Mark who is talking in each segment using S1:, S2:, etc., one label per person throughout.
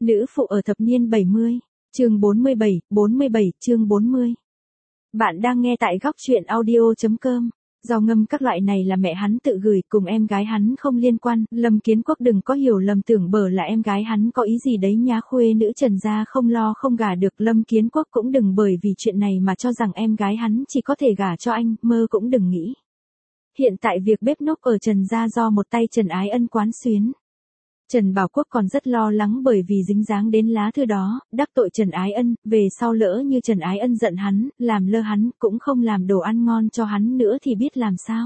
S1: Nữ phụ ở thập niên 70, chương 47 chương 40. Bạn đang nghe tại góc truyện audio.com. Do ngâm các loại này là mẹ hắn tự gửi, cùng em gái hắn không liên quan. Lâm Kiến Quốc đừng có hiểu lầm tưởng bở là em gái hắn có ý gì đấy nhá. Khuê nữ Trần gia không lo không gả được. Lâm Kiến Quốc cũng đừng bởi vì chuyện này mà cho rằng em gái hắn chỉ có thể gả cho anh, mơ cũng đừng nghĩ. Hiện tại việc bếp núc ở Trần gia do một tay Trần Ái Ân quán xuyến. Trần Bảo Quốc còn rất lo lắng bởi vì dính dáng đến lá thư đó, đắc tội Trần Ái Ân, về sau lỡ như Trần Ái Ân giận hắn, làm lơ hắn, cũng không làm đồ ăn ngon cho hắn nữa thì biết làm sao.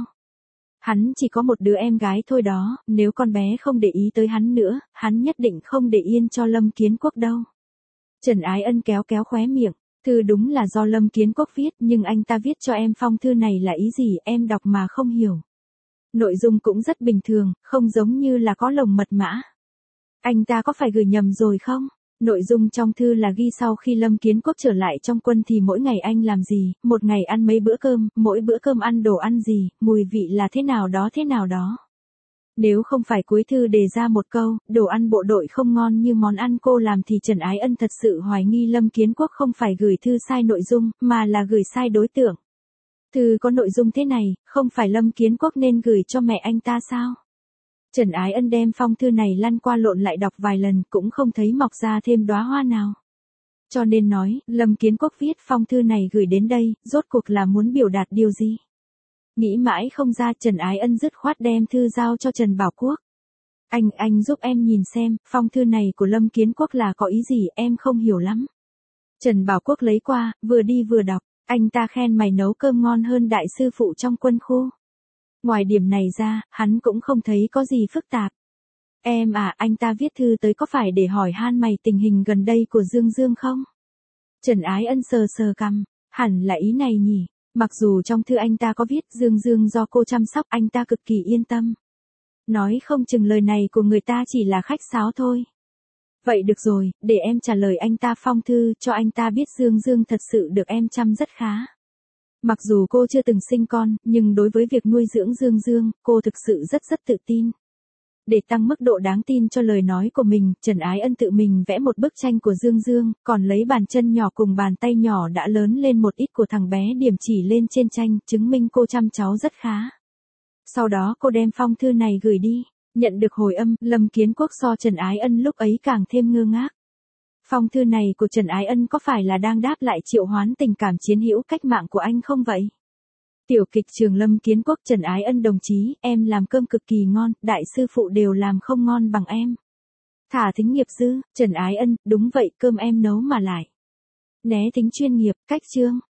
S1: Hắn chỉ có một đứa em gái thôi đó, nếu con bé không để ý tới hắn nữa, hắn nhất định không để yên cho Lâm Kiến Quốc đâu. Trần Ái Ân kéo kéo khóe miệng, thư đúng là do Lâm Kiến Quốc viết, nhưng anh ta viết cho em phong thư này là ý gì em đọc mà không hiểu. Nội dung cũng rất bình thường, không giống như là có lồng mật mã. Anh ta có phải gửi nhầm rồi không? Nội dung trong thư là ghi sau khi Lâm Kiến Quốc trở lại trong quân thì mỗi ngày anh làm gì, một ngày ăn mấy bữa cơm, mỗi bữa cơm ăn đồ ăn gì, mùi vị là thế nào đó. Nếu không phải cuối thư đề ra một câu, đồ ăn bộ đội không ngon như món ăn cô làm thì Trần Ái Ân thật sự hoài nghi Lâm Kiến Quốc không phải gửi thư sai nội dung, mà là gửi sai đối tượng. Thư có nội dung thế này, không phải Lâm Kiến Quốc nên gửi cho mẹ anh ta sao? Trần Ái Ân đem phong thư này lăn qua lộn lại đọc vài lần cũng không thấy mọc ra thêm đóa hoa nào. Cho nên nói, Lâm Kiến Quốc viết phong thư này gửi đến đây, rốt cuộc là muốn biểu đạt điều gì? Nghĩ mãi không ra, Trần Ái Ân dứt khoát đem thư giao cho Trần Bảo Quốc. Anh giúp em nhìn xem, phong thư này của Lâm Kiến Quốc là có ý gì em không hiểu lắm. Trần Bảo Quốc lấy qua, vừa đi vừa đọc, anh ta khen mày nấu cơm ngon hơn đại sư phụ trong quân khu. Ngoài điểm này ra, hắn cũng không thấy có gì phức tạp. Em à, anh ta viết thư tới có phải để hỏi han mày tình hình gần đây của Dương Dương không? Trần Ái Ân sờ sờ cằm, hẳn là ý này nhỉ, mặc dù trong thư anh ta có viết Dương Dương do cô chăm sóc anh ta cực kỳ yên tâm. Nói không chừng lời này của người ta chỉ là khách sáo thôi. Vậy được rồi, để em trả lời anh ta phong thư cho anh ta biết Dương Dương thật sự được em chăm rất khá. Mặc dù cô chưa từng sinh con, nhưng đối với việc nuôi dưỡng Dương Dương, cô thực sự rất tự tin. Để tăng mức độ đáng tin cho lời nói của mình, Trần Ái Ân tự mình vẽ một bức tranh của Dương Dương, còn lấy bàn chân nhỏ cùng bàn tay nhỏ đã lớn lên một ít của thằng bé điểm chỉ lên trên tranh, chứng minh cô chăm cháu rất khá. Sau đó cô đem phong thư này gửi đi, nhận được hồi âm, Lâm Kiến Quốc so Trần Ái Ân lúc ấy càng thêm ngơ ngác. Phong thư này của Trần Ái Ân có phải là đang đáp lại triệu hoán tình cảm chiến hữu cách mạng của anh không vậy? Tiểu kịch trường Lâm Kiến Quốc. Trần Ái Ân đồng chí, em làm cơm cực kỳ ngon, đại sư phụ đều làm không ngon bằng em. Thả thính nghiệp dư. Trần Ái Ân, đúng vậy, cơm em nấu mà lại. Né tính chuyên nghiệp, cách chương.